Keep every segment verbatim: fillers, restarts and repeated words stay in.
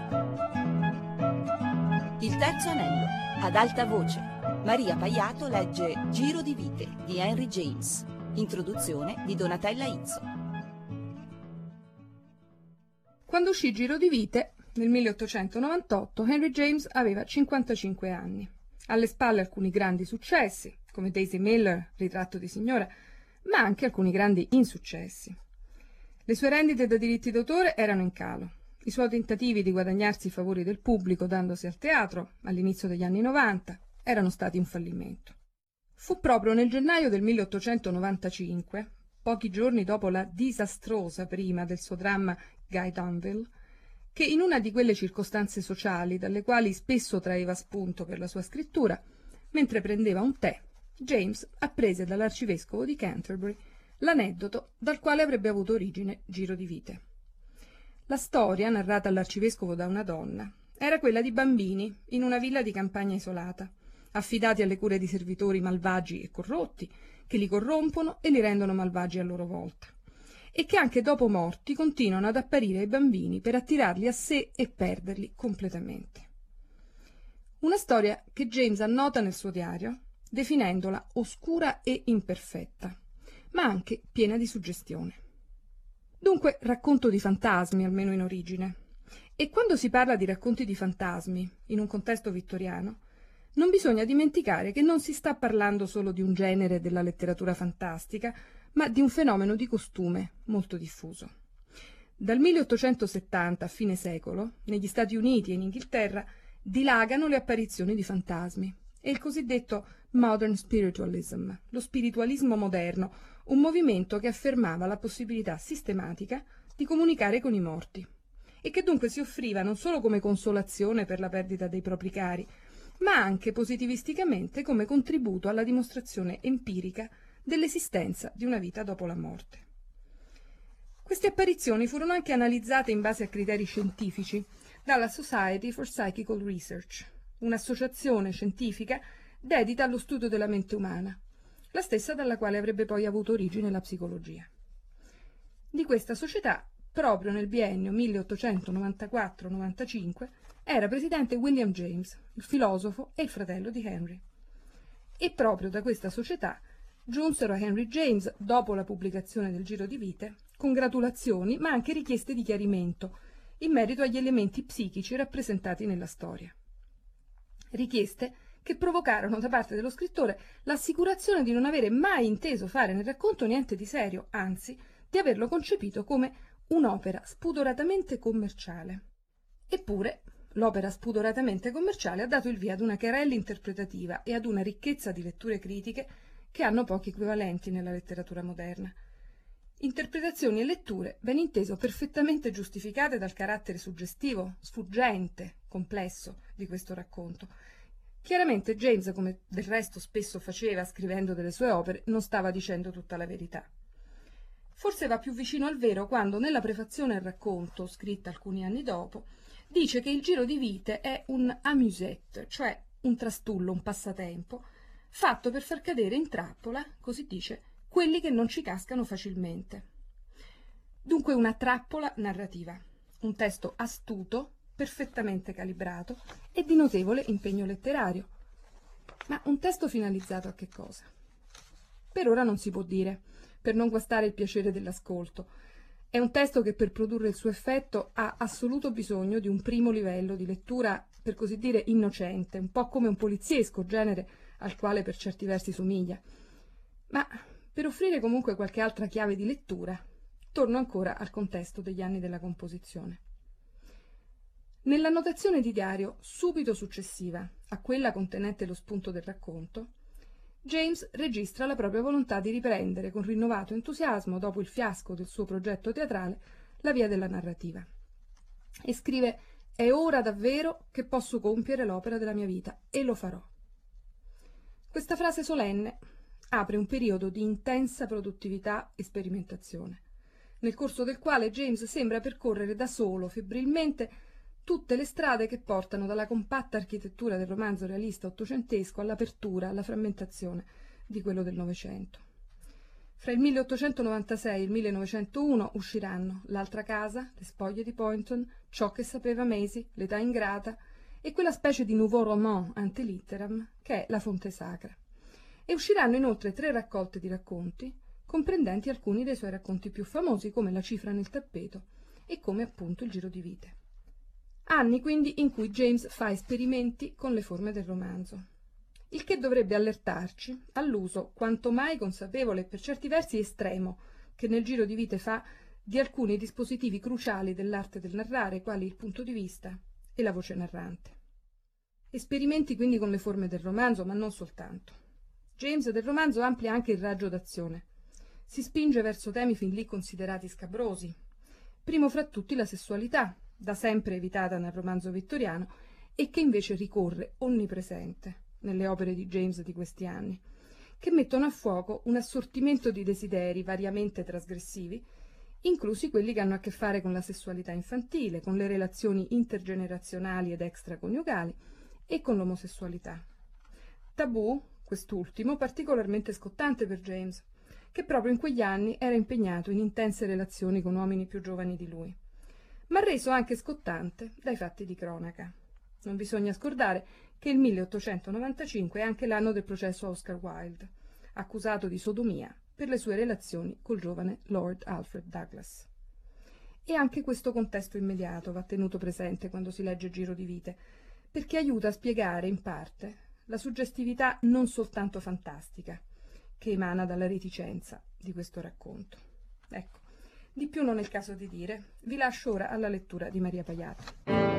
Il terzo anello, ad alta voce. Maria Paiato legge Giro di vite di Henry James. Introduzione di Donatella Izzo. Quando uscì Giro di vite, nel milleottocentonovantotto, Henry James aveva cinquantacinque anni. Alle spalle alcuni grandi successi, come Daisy Miller, Ritratto di signora, ma anche alcuni grandi insuccessi. Le sue rendite da diritti d'autore erano in calo. I suoi tentativi di guadagnarsi i favori del pubblico dandosi al teatro, all'inizio degli anni novanta, erano stati un fallimento. Fu proprio nel gennaio del milleottocentonovantacinque, pochi giorni dopo la disastrosa prima del suo dramma Guy Danville, che in una di quelle circostanze sociali dalle quali spesso traeva spunto per la sua scrittura, mentre prendeva un tè, James apprese dall'arcivescovo di Canterbury l'aneddoto dal quale avrebbe avuto origine Giro di vite. La storia, narrata all'arcivescovo da una donna, era quella di bambini in una villa di campagna isolata, affidati alle cure di servitori malvagi e corrotti, che li corrompono e li rendono malvagi a loro volta, e che anche dopo morti continuano ad apparire ai bambini per attirarli a sé e perderli completamente. Una storia che James annota nel suo diario, definendola oscura e imperfetta, ma anche piena di suggestione. Dunque, racconto di fantasmi, almeno in origine. E quando si parla di racconti di fantasmi, in un contesto vittoriano, non bisogna dimenticare che non si sta parlando solo di un genere della letteratura fantastica, ma di un fenomeno di costume molto diffuso. Dal milleottocentosettanta a fine secolo, negli Stati Uniti e in Inghilterra, dilagano le apparizioni di fantasmi e il cosiddetto Modern Spiritualism, lo spiritualismo moderno, un movimento che affermava la possibilità sistematica di comunicare con i morti e che dunque si offriva non solo come consolazione per la perdita dei propri cari, ma anche positivisticamente come contributo alla dimostrazione empirica dell'esistenza di una vita dopo la morte. Queste apparizioni furono anche analizzate in base a criteri scientifici dalla Society for Psychical Research, un'associazione scientifica dedita allo studio della mente umana, la stessa dalla quale avrebbe poi avuto origine la psicologia. Di questa società, proprio nel biennio milleottocentonovantaquattro novantacinque, era presidente William James, il filosofo e il fratello di Henry. E proprio da questa società giunsero a Henry James, dopo la pubblicazione del Giro di vite, congratulazioni ma anche richieste di chiarimento in merito agli elementi psichici rappresentati nella storia. Richieste che provocarono da parte dello scrittore l'assicurazione di non avere mai inteso fare nel racconto niente di serio, anzi di averlo concepito come un'opera spudoratamente commerciale. Eppure l'opera spudoratamente commerciale ha dato il via ad una querella interpretativa e ad una ricchezza di letture critiche che hanno pochi equivalenti nella letteratura moderna. Interpretazioni e letture, ben inteso, perfettamente giustificate dal carattere suggestivo, sfuggente, complesso di questo racconto. Chiaramente James, come del resto spesso faceva scrivendo delle sue opere, non stava dicendo tutta la verità. Forse va più vicino al vero quando, nella prefazione al racconto, scritta alcuni anni dopo, dice che il Giro di vite è un amusette, cioè un trastullo, un passatempo, fatto per far cadere in trappola, così dice, quelli che non ci cascano facilmente. Dunque una trappola narrativa, un testo astuto, perfettamente calibrato e di notevole impegno letterario. Ma un testo finalizzato a che cosa? Per ora non si può dire, per non guastare il piacere dell'ascolto. È un testo che per produrre il suo effetto ha assoluto bisogno di un primo livello di lettura, per così dire, innocente, un po' come un poliziesco, genere al quale per certi versi somiglia. Ma per offrire comunque qualche altra chiave di lettura, torno ancora al contesto degli anni della composizione. Nell'annotazione di diario subito successiva a quella contenente lo spunto del racconto, James registra la propria volontà di riprendere con rinnovato entusiasmo, dopo il fiasco del suo progetto teatrale, la via della narrativa. E scrive: «È ora davvero che posso compiere l'opera della mia vita, e lo farò». Questa frase solenne apre un periodo di intensa produttività e sperimentazione, nel corso del quale James sembra percorrere da solo, febbrilmente, tutte le strade che portano dalla compatta architettura del romanzo realista ottocentesco all'apertura, alla frammentazione di quello del Novecento. Fra il milleottocentonovantasei e il millenovecentouno usciranno L'altra casa, Le spoglie di Poynton, Ciò che sapeva Maisie, L'età ingrata e quella specie di nouveau roman ante litteram che è La fonte sacra. E usciranno inoltre tre raccolte di racconti, comprendenti alcuni dei suoi racconti più famosi, come La cifra nel tappeto e come appunto Il giro di vite. Anni quindi in cui James fa esperimenti con le forme del romanzo, il che dovrebbe allertarci all'uso quanto mai consapevole e per certi versi estremo che nel giro di vite fa di alcuni dispositivi cruciali dell'arte del narrare, quali il punto di vista e la voce narrante. Esperimenti quindi con le forme del romanzo, ma non soltanto. James del romanzo amplia anche il raggio d'azione. Si spinge verso temi fin lì considerati scabrosi. Primo fra tutti la sessualità, da sempre evitata nel romanzo vittoriano e che invece ricorre onnipresente nelle opere di James di questi anni, che mettono a fuoco un assortimento di desideri variamente trasgressivi, inclusi quelli che hanno a che fare con la sessualità infantile, con le relazioni intergenerazionali ed extraconiugali e con l'omosessualità. Tabù, quest'ultimo, particolarmente scottante per James, che proprio in quegli anni era impegnato in intense relazioni con uomini più giovani di lui, ma reso anche scottante dai fatti di cronaca. Non bisogna scordare che il milleottocentonovantacinque è anche l'anno del processo a Oscar Wilde, accusato di sodomia per le sue relazioni col giovane Lord Alfred Douglas. E anche questo contesto immediato va tenuto presente quando si legge Giro di vite, perché aiuta a spiegare in parte la suggestività non soltanto fantastica che emana dalla reticenza di questo racconto. Ecco, di più non è il caso di dire. Vi lascio ora alla lettura di Maria Paiato.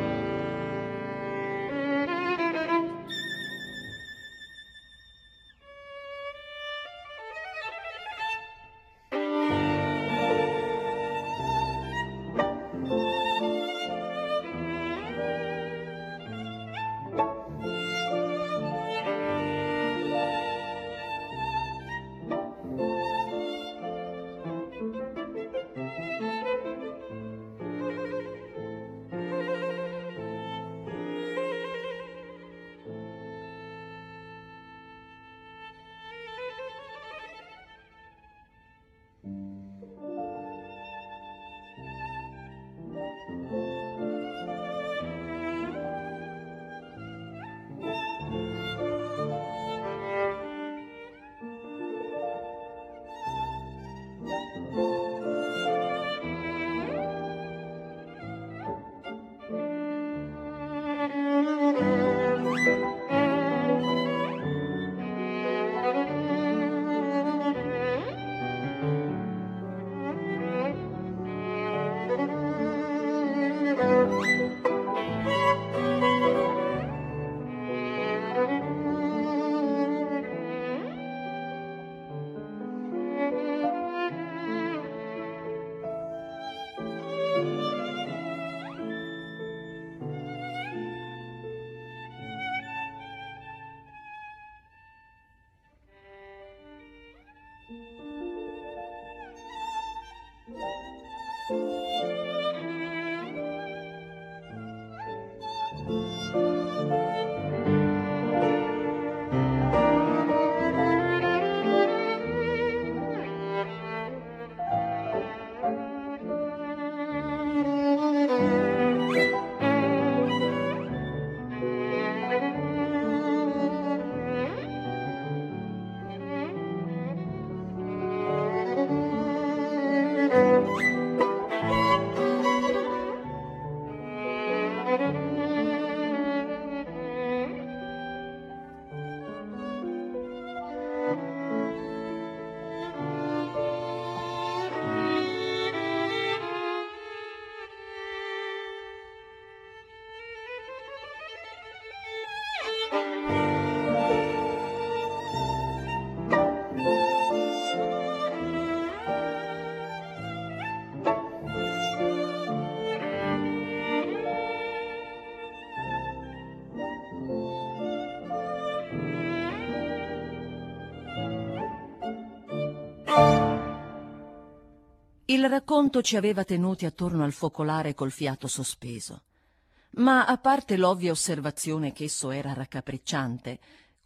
Il racconto ci aveva tenuti attorno al focolare col fiato sospeso, ma a parte l'ovvia osservazione che esso era raccapricciante,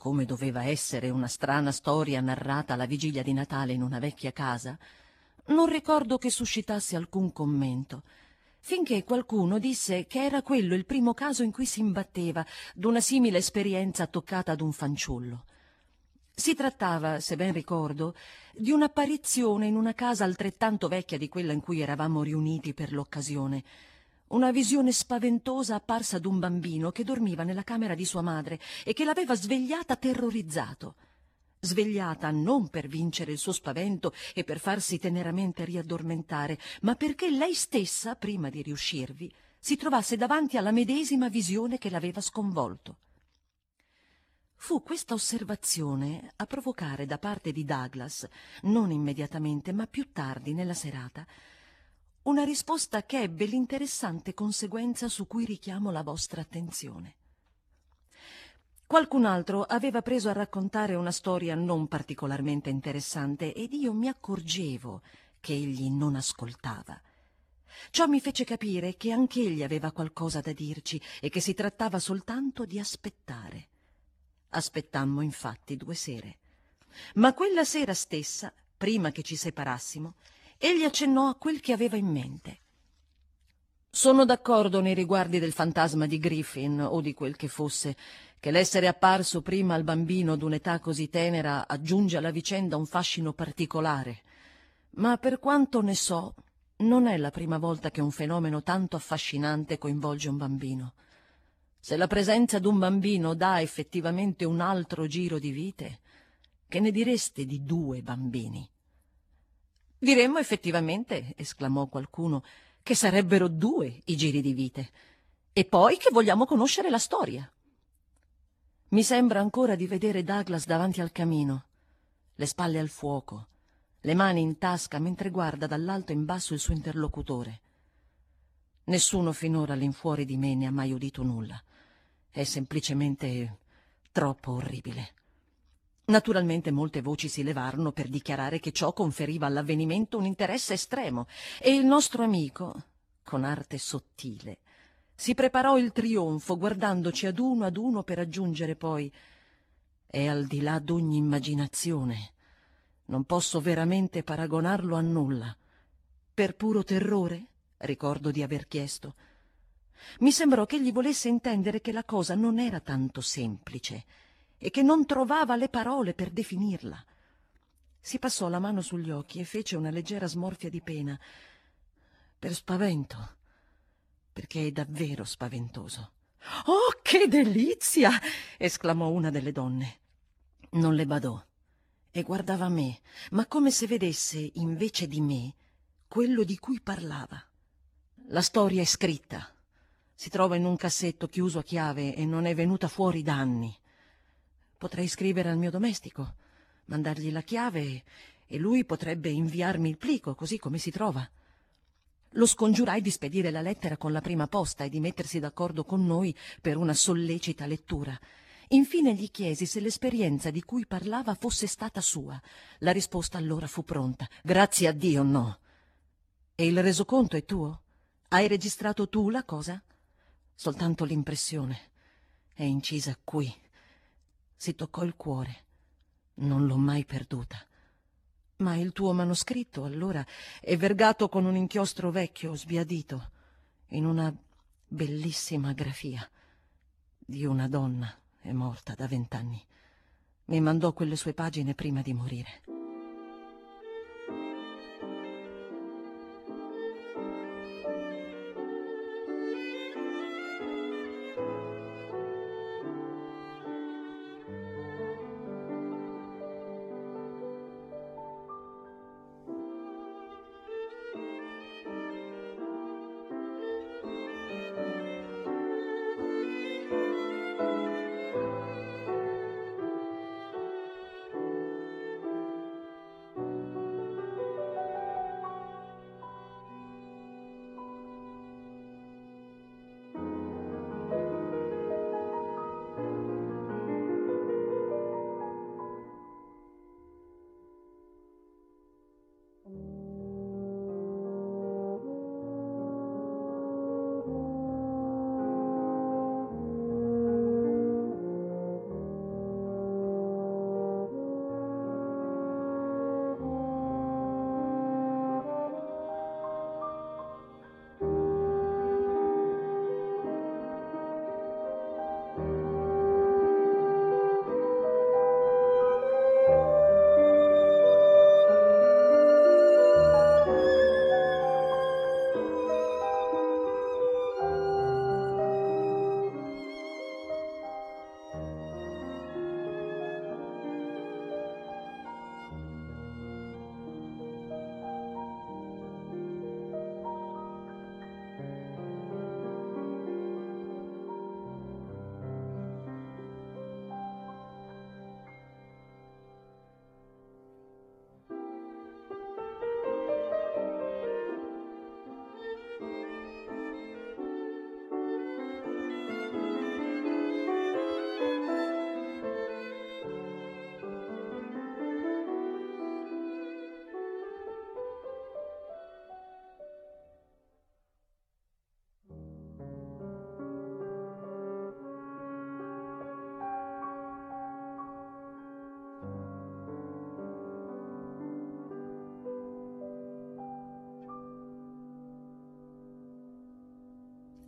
come doveva essere una strana storia narrata alla vigilia di Natale in una vecchia casa, non ricordo che suscitasse alcun commento, finché qualcuno disse che era quello il primo caso in cui si imbatteva d'una simile esperienza toccata ad un fanciullo. Si trattava, se ben ricordo, di un'apparizione in una casa altrettanto vecchia di quella in cui eravamo riuniti per l'occasione, una visione spaventosa apparsa d'un bambino che dormiva nella camera di sua madre e che l'aveva svegliata terrorizzato. Svegliata non per vincere il suo spavento e per farsi teneramente riaddormentare, ma perché lei stessa, prima di riuscirvi, si trovasse davanti alla medesima visione che l'aveva sconvolto. Fu questa osservazione a provocare da parte di Douglas, non immediatamente, ma più tardi nella serata, una risposta che ebbe l'interessante conseguenza su cui richiamo la vostra attenzione. Qualcun altro aveva preso a raccontare una storia non particolarmente interessante ed io mi accorgevo che egli non ascoltava. Ciò mi fece capire che anch'egli aveva qualcosa da dirci e che si trattava soltanto di aspettare. Aspettammo infatti due sere. Ma quella sera stessa, prima che ci separassimo, egli accennò a quel che aveva in mente. Sono d'accordo nei riguardi del fantasma di Griffin, o di quel che fosse, che l'essere apparso prima al bambino d'un'età così tenera aggiunge alla vicenda un fascino particolare. Ma per quanto ne so, non è la prima volta che un fenomeno tanto affascinante coinvolge un bambino. Se la presenza d'un bambino dà effettivamente un altro giro di vite, che ne direste di due bambini? Diremmo effettivamente, esclamò qualcuno, che sarebbero due i giri di vite, e poi che vogliamo conoscere la storia. Mi sembra ancora di vedere Douglas davanti al camino, le spalle al fuoco, le mani in tasca mentre guarda dall'alto in basso il suo interlocutore. Nessuno finora all'infuori di me ne ha mai udito nulla. È semplicemente troppo orribile. Naturalmente molte voci si levarono per dichiarare che ciò conferiva all'avvenimento un interesse estremo e il nostro amico, con arte sottile, si preparò il trionfo guardandoci ad uno ad uno per aggiungere poi: è al di là d'ogni immaginazione. Non posso veramente paragonarlo a nulla. Per puro terrore? Ricordo di aver chiesto. Mi sembrò che egli volesse intendere che la cosa non era tanto semplice e che non trovava le parole per definirla. Si passò la mano sugli occhi e fece una leggera smorfia di pena. Per spavento, perché è davvero spaventoso. «Oh, che delizia!» esclamò una delle donne. Non le badò e guardava me, ma come se vedesse invece di me quello di cui parlava. La storia è scritta. Si trova in un cassetto chiuso a chiave e non è venuta fuori da anni. Potrei scrivere al mio domestico, mandargli la chiave e lui potrebbe inviarmi il plico, così come si trova. Lo scongiurai di spedire la lettera con la prima posta e di mettersi d'accordo con noi per una sollecita lettura. Infine gli chiesi se l'esperienza di cui parlava fosse stata sua. La risposta allora fu pronta. Grazie a Dio, no. E il resoconto è tuo? Hai registrato tu la cosa? Soltanto l'impressione. È incisa qui. Si toccò il cuore. Non l'ho mai perduta. Ma il tuo manoscritto, allora, è vergato con un inchiostro vecchio, sbiadito, in una bellissima grafia di una donna è morta da vent'anni. Mi mandò quelle sue pagine prima di morire.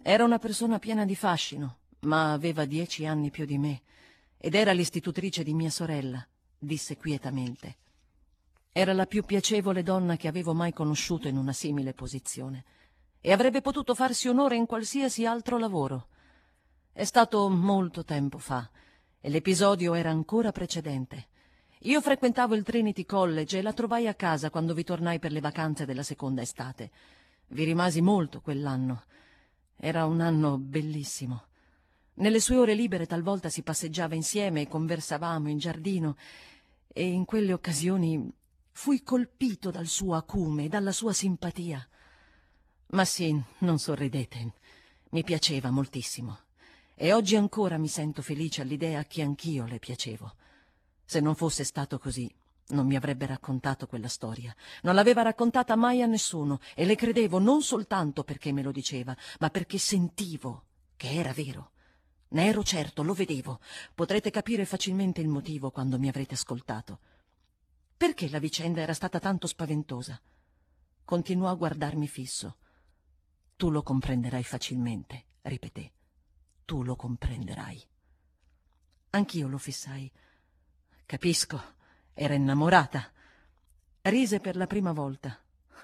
Era una persona piena di fascino, ma aveva dieci anni più di me ed era l'istitutrice di mia sorella, disse quietamente. Era la più piacevole donna che avevo mai conosciuto in una simile posizione e avrebbe potuto farsi onore in qualsiasi altro lavoro. È stato molto tempo fa e l'episodio era ancora precedente. Io frequentavo il Trinity College e la trovai a casa quando vi tornai per le vacanze della seconda estate. Vi rimasi molto quell'anno. Era un anno bellissimo. Nelle sue ore libere talvolta si passeggiava insieme e conversavamo in giardino e in quelle occasioni fui colpito dal suo acume e dalla sua simpatia. Ma sì, non sorridete, mi piaceva moltissimo e oggi ancora mi sento felice all'idea che anch'io le piacevo. Se non fosse stato così, non mi avrebbe raccontato quella storia. Non l'aveva raccontata mai a nessuno e le credevo non soltanto perché me lo diceva, ma perché sentivo che era vero. Ne ero certo, lo vedevo. Potrete capire facilmente il motivo quando mi avrete ascoltato. Perché la vicenda era stata tanto spaventosa? Continuò a guardarmi fisso. Tu lo comprenderai facilmente, ripeté. Tu lo comprenderai. Anch'io lo fissai. Capisco, era innamorata. Rise per la prima volta.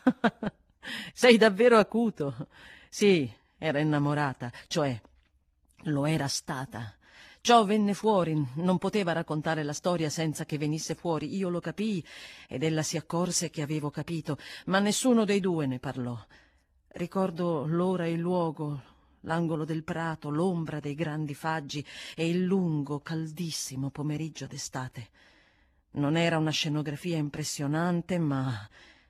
Sei davvero acuto. Sì, era innamorata, cioè lo era stata. Ciò venne fuori, non poteva raccontare la storia senza che venisse fuori. Io lo capii ed ella si accorse che avevo capito, ma nessuno dei due ne parlò. Ricordo l'ora e il luogo, l'angolo del prato, l'ombra dei grandi faggi e il lungo, caldissimo pomeriggio d'estate. Non era una scenografia impressionante, ma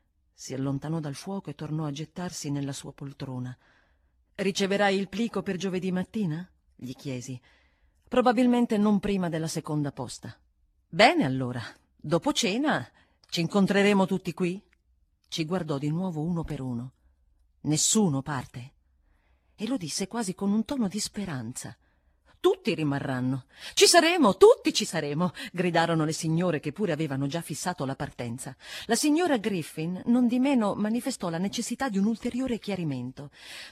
si allontanò dal fuoco e tornò a gettarsi nella sua poltrona. «Riceverai il plico per giovedì mattina?» gli chiesi. «Probabilmente non prima della seconda posta». «Bene, allora. Dopo cena ci incontreremo tutti qui?» Ci guardò di nuovo uno per uno. «Nessuno parte?» E lo disse quasi con un tono di speranza. «Tutti rimarranno. Ci saremo, tutti ci saremo!» gridarono le signore che pure avevano già fissato la partenza. La signora Griffin, non di meno, manifestò la necessità di un ulteriore chiarimento.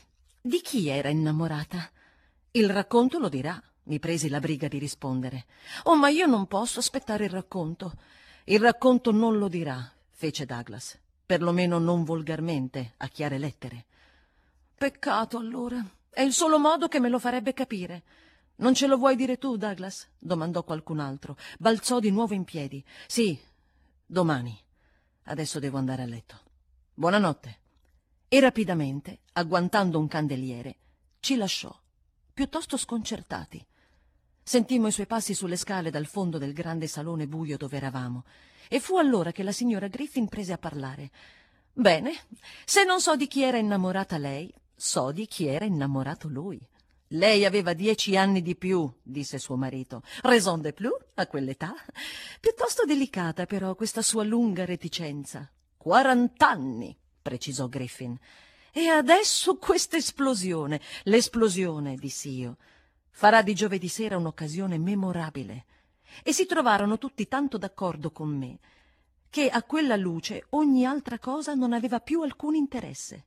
«Di chi era innamorata?» «Il racconto lo dirà», mi presi la briga di rispondere. «Oh, ma io non posso aspettare il racconto». «Il racconto non lo dirà», fece Douglas. «Perlomeno non volgarmente, a chiare lettere». «Peccato, allora. È il solo modo che me lo farebbe capire». «Non ce lo vuoi dire tu, Douglas?» domandò qualcun altro. Balzò di nuovo in piedi. «Sì, domani. Adesso devo andare a letto. Buonanotte». E rapidamente, agguantando un candeliere, ci lasciò, piuttosto sconcertati. Sentimmo i suoi passi sulle scale dal fondo del grande salone buio dove eravamo, e fu allora che la signora Griffin prese a parlare. «Bene, se non so di chi era innamorata lei, so di chi era innamorato lui». «Lei aveva dieci anni di più», disse suo marito. «Raison de plus, a quell'età. Piuttosto delicata, però, questa sua lunga reticenza». «Quarant'anni», precisò Griffin. «E adesso questa esplosione». «L'esplosione», dissi io, «farà di giovedì sera un'occasione memorabile». E si trovarono tutti tanto d'accordo con me che a quella luce ogni altra cosa non aveva più alcun interesse.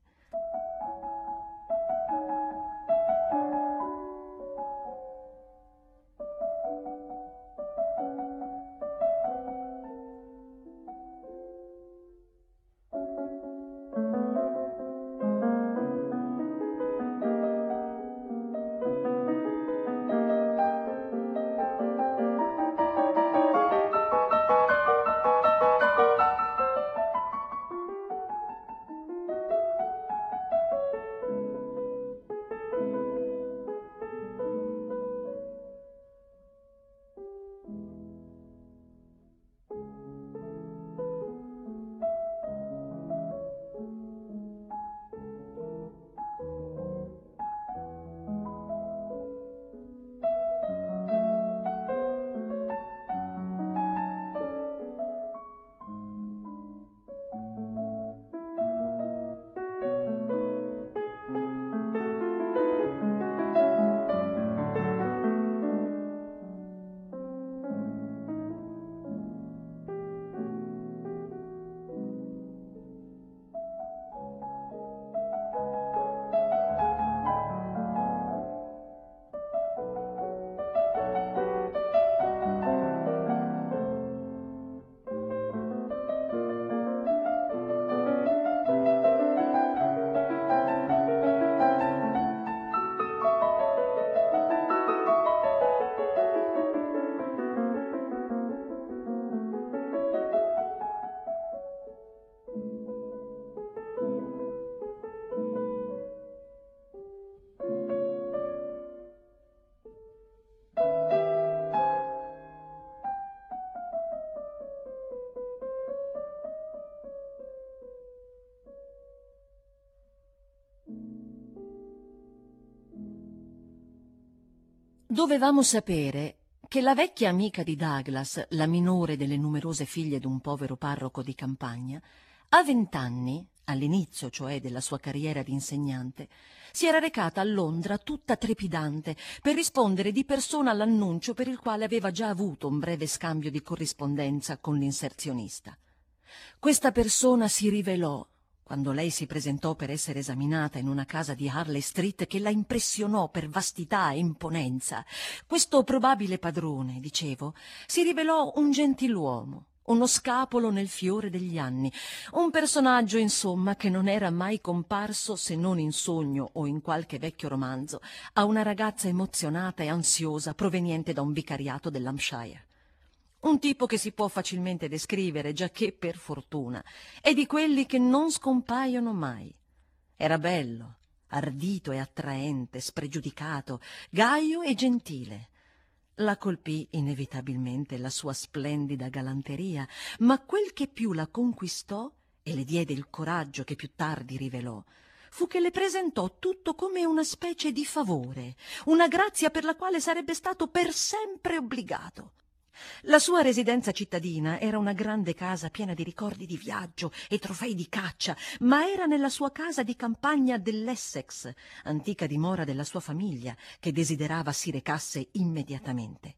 Dovevamo sapere che la vecchia amica di Douglas, la minore delle numerose figlie d'un povero parroco di campagna, a vent'anni, all'inizio cioè della sua carriera di insegnante, si era recata a Londra tutta trepidante per rispondere di persona all'annuncio per il quale aveva già avuto un breve scambio di corrispondenza con l'inserzionista. Questa persona si rivelò, quando lei si presentò per essere esaminata in una casa di Harley Street, che la impressionò per vastità e imponenza. Questo probabile padrone, dicevo, si rivelò un gentiluomo, uno scapolo nel fiore degli anni, un personaggio, insomma, che non era mai comparso, se non in sogno o in qualche vecchio romanzo, a una ragazza emozionata e ansiosa proveniente da un vicariato dell'Hampshire. Un tipo che si può facilmente descrivere, giacché, per fortuna, è di quelli che non scompaiono mai. Era bello, ardito e attraente, spregiudicato, gaio e gentile. La colpì inevitabilmente la sua splendida galanteria, ma quel che più la conquistò e le diede il coraggio che più tardi rivelò fu che le presentò tutto come una specie di favore, una grazia per la quale sarebbe stato per sempre obbligato. La sua residenza cittadina era una grande casa piena di ricordi di viaggio e trofei di caccia, ma era nella sua casa di campagna dell'Essex, antica dimora della sua famiglia, che desiderava si recasse immediatamente.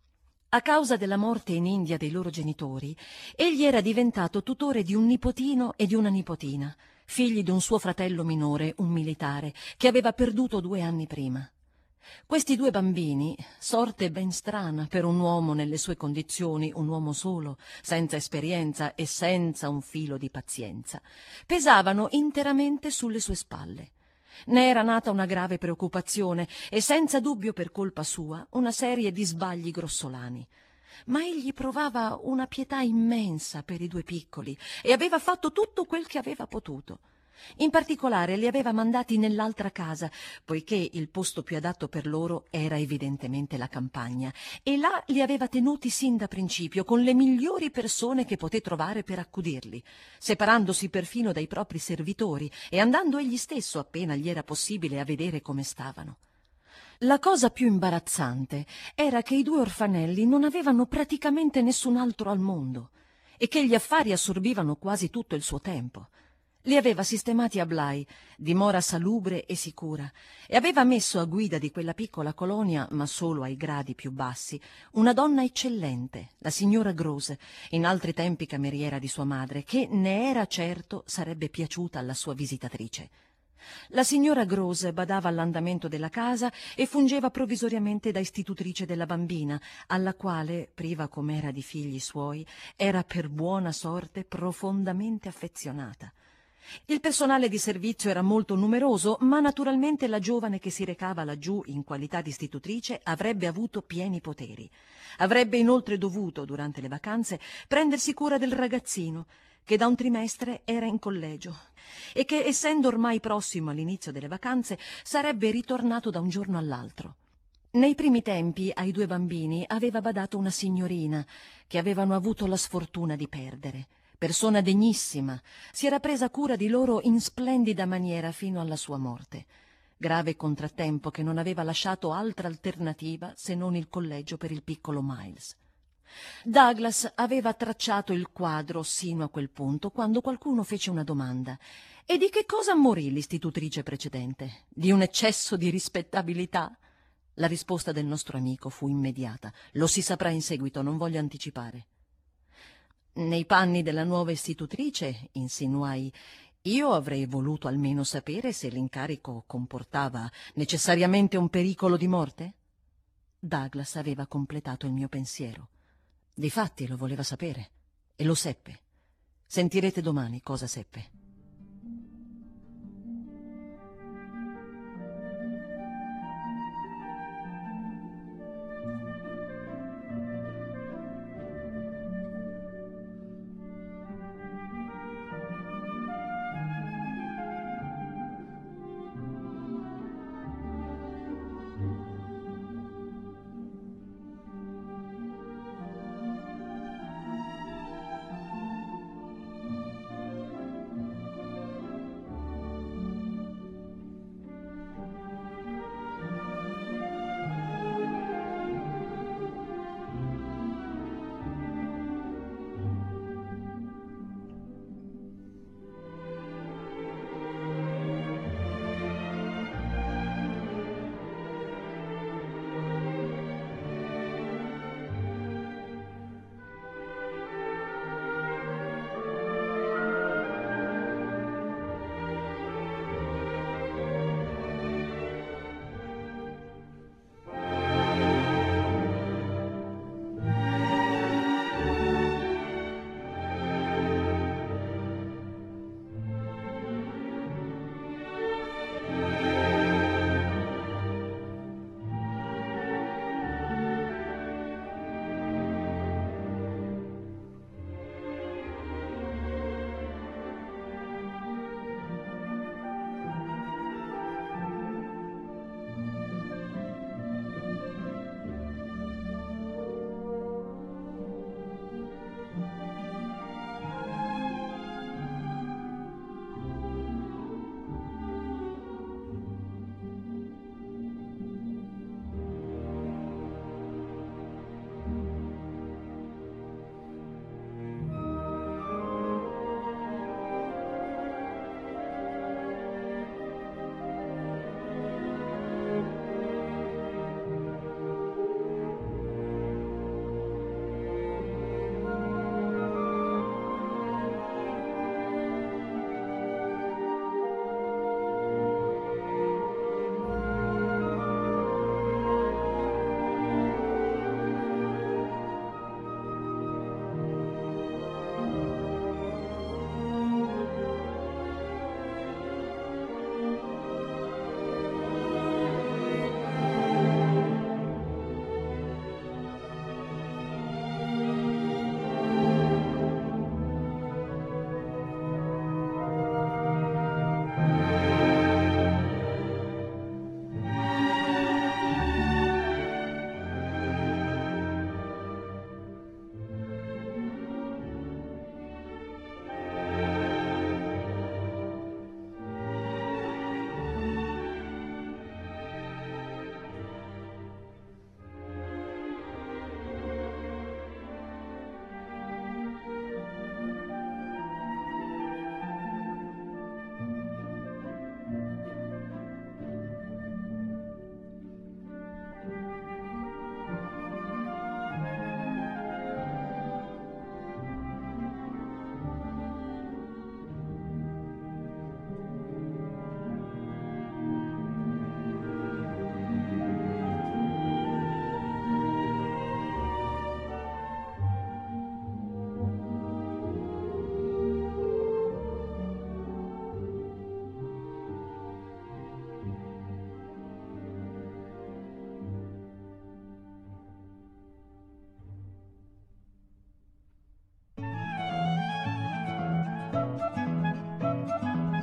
A causa della morte in India dei loro genitori, egli era diventato tutore di un nipotino e di una nipotina, figli di un suo fratello minore, un militare, che aveva perduto due anni prima. Questi due bambini, sorte ben strana per un uomo nelle sue condizioni, un uomo solo, senza esperienza e senza un filo di pazienza, pesavano interamente sulle sue spalle. Ne era nata una grave preoccupazione e senza dubbio per colpa sua una serie di sbagli grossolani. Ma egli provava una pietà immensa per i due piccoli e aveva fatto tutto quel che aveva potuto. In particolare li aveva mandati nell'altra casa, poiché il posto più adatto per loro era evidentemente la campagna, e là li aveva tenuti sin da principio con le migliori persone che poté trovare per accudirli, separandosi perfino dai propri servitori e andando egli stesso, appena gli era possibile, a vedere come stavano. La cosa più imbarazzante era che i due orfanelli non avevano praticamente nessun altro al mondo e che gli affari assorbivano quasi tutto il suo tempo. Li aveva sistemati a Bly, dimora salubre e sicura, e aveva messo a guida di quella piccola colonia, ma solo ai gradi più bassi, una donna eccellente, la signora Grose, in altri tempi cameriera di sua madre, che ne era certo sarebbe piaciuta alla sua visitatrice. La signora Grose badava all'andamento della casa e fungeva provvisoriamente da istitutrice della bambina, alla quale, priva com'era di figli suoi, era per buona sorte profondamente affezionata. Il personale di servizio era molto numeroso, ma naturalmente la giovane che si recava laggiù in qualità di istitutrice avrebbe avuto pieni poteri. Avrebbe inoltre dovuto, durante le vacanze, prendersi cura del ragazzino, che da un trimestre era in collegio e che, essendo ormai prossimo all'inizio delle vacanze, sarebbe ritornato da un giorno all'altro. Nei primi tempi ai due bambini aveva badato una signorina che avevano avuto la sfortuna di perdere. Persona degnissima, si era presa cura di loro in splendida maniera fino alla sua morte. Grave contrattempo che non aveva lasciato altra alternativa se non il collegio per il piccolo Miles. Douglas aveva tracciato il quadro sino a quel punto quando qualcuno fece una domanda. E di che cosa morì l'istitutrice precedente? Di un eccesso di rispettabilità? La risposta del nostro amico fu immediata. Lo si saprà in seguito, non voglio anticipare. Nei panni della nuova istitutrice, insinuai, io avrei voluto almeno sapere se l'incarico comportava necessariamente un pericolo di morte? Douglas aveva completato il mio pensiero. Difatti lo voleva sapere, e lo seppe. Sentirete domani cosa seppe.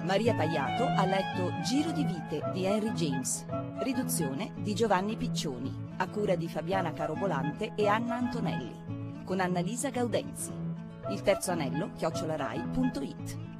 Maria Paiato ha letto Giro di vite di Henry James, riduzione di Giovanni Piccioni, a cura di Fabiana Carobolante e Anna Antonelli, con Annalisa Gaudenzi. Il terzo anello, chiocciolarai punto it.